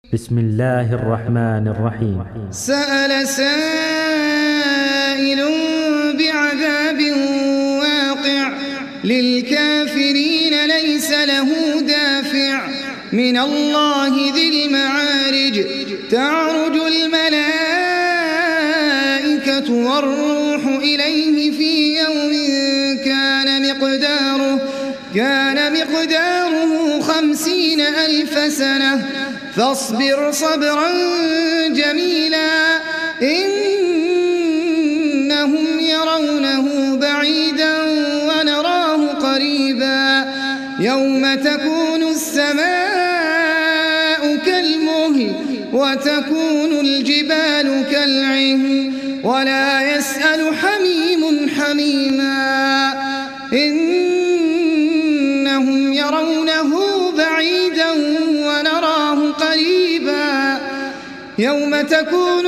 بسم الله الرحمن الرحيم. سأل سائل بعذاب واقع للكافرين ليس له دافع من الله ذي المعارج تعرج الملائكة والروح إليه في يوم كان مقداره 50,000 سنة فاصبر صبرا جميلا إنهم يرونه بعيدا ونراه قريبا يوم تكون السماء كالمهل وتكون الجبال كالعهن ولا يسأل حميم حميما إنهم يرونه بعيدا ونراه قريبا يوم تكون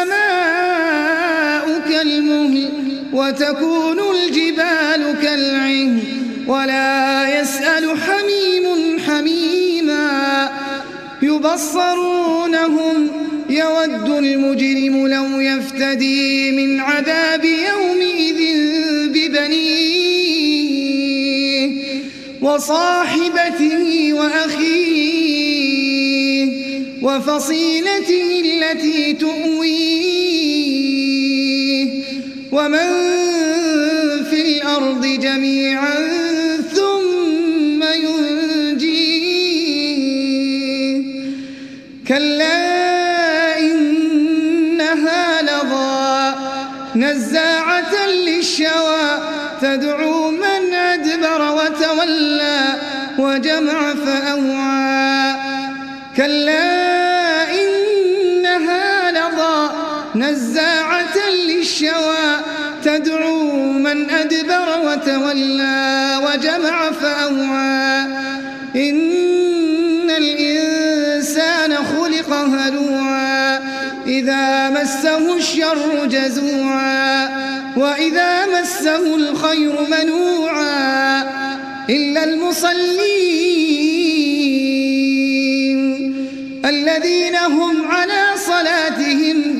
السماء كالمهل وتكون الجبال كالعهن ولا يسأل حميم حميما يبصرونهم يود المجرم لو يفتدي من عذاب يومئذ ببنيه وصاحبته وأخيه وفصيلته التي تؤويه ومن في الأرض جميعا ثم ينجيه كلا إنها لظى نزاعة للشوى تدعو من أدبر وتولى وجمع فأوعى كلا إنها لظى نزاعة للشوى تدعو من أدبر وتولى وجمع فأوعى إن الإنسان خلق هلوعا إذا مسه الشر جزوعا وإذا مسه الخير منوعا إلا المصلين الذين هم على صلاتهم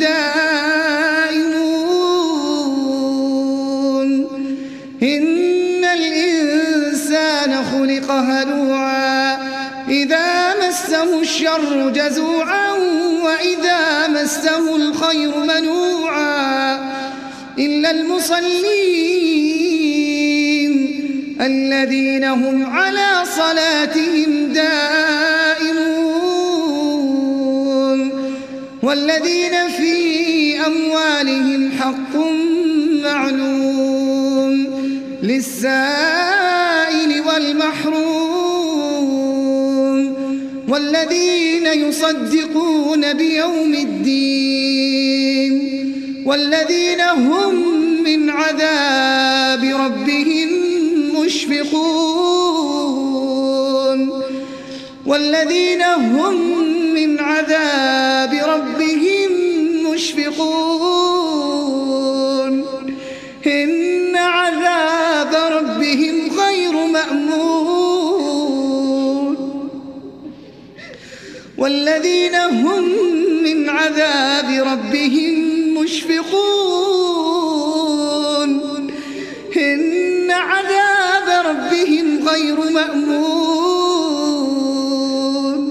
دائمون إن الإنسان خلق هلوعا إذا مسه الشر جزوعا وإذا مسه الخير منوعا إلا المصلين الذين هم على صلاتهم دائمون والذين في أموالهم حق معلوم للسائل والمحروم والذين يصدقون بيوم الدين والذين هم من عذاب ربهم مشفقون والذين هم من عذاب ربهم مشفقون إن عذاب ربهم غير مأمون والذين هم من عذاب ربهم مشفقون إن عذاب ربهم غير مأمون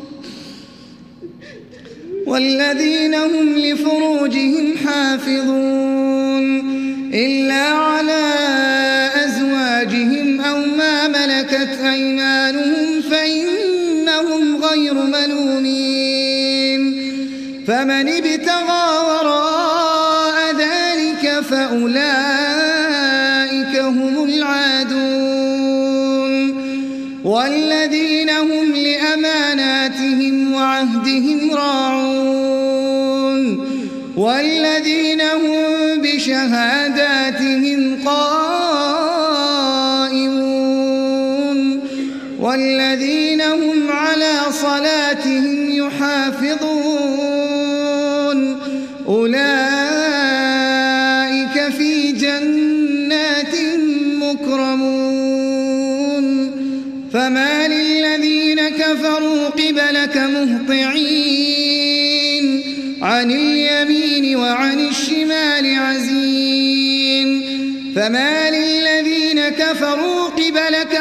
والذين هم لفروجهم حافظون إلا على أزواجهم أو ما ملكت أيمانهم فإنهم غير ملومين فمن ابتغى وراء ذلك فأولئك هم العادون والذين هم لأماناتهم وعهدهم راعون والذين هم بشهاداتهم قائمون والذين هم على صلاتهم يحافظون أولئك في جنات مكرمون فما للذين كفروا قبلك مهطعين عن اليمين وعن الشمال عزين فما للذين كفروا قبلك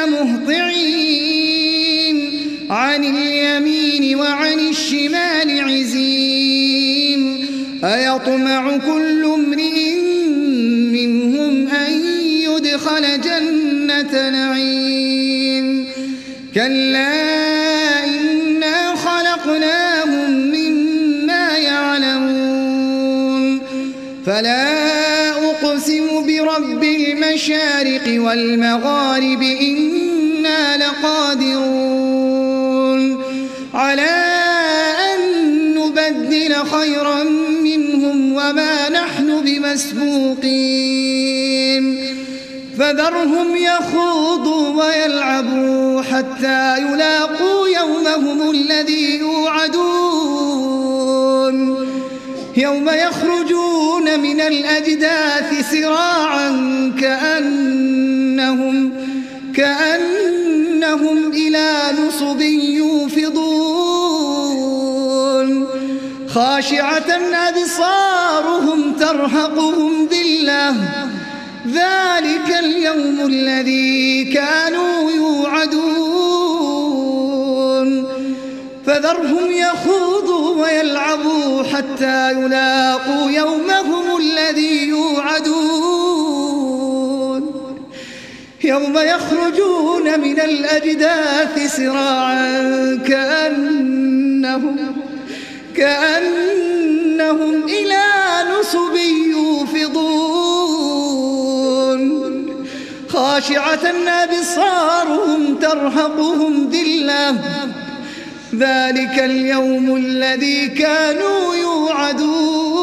مهطعين عن اليمين وعن الشمال عزين أيطمع كل امرئ منهم أن يدخل جنة نعيم كلا إنا خلقناهم مما يعلمون فلا أقسم برب المشارق والمغارب إنا لقادرون على أن نبدل خيرا منهم وما نحن بمسبوقين فذرهم يخوضوا ويلعبوا حتى يلاقوا يومهم الذي يوعدون يوم يخرجون من الأجداث سراعا كأنهم إلى نصب يوفضون خاشعة أبصارهم ترهقهم ذلة ذلك اليوم الذي كانوا يوعدون فذرهم يخوضوا ويلعبوا حتى يلاقوا يومهم الذي يوعدون يوم يخرجون من الأجداث سراعا كأنهم إلى نصب يوفضون خاشعة أبصارهم ترهقهم ذلة ذلك اليوم الذي كانوا يوعدون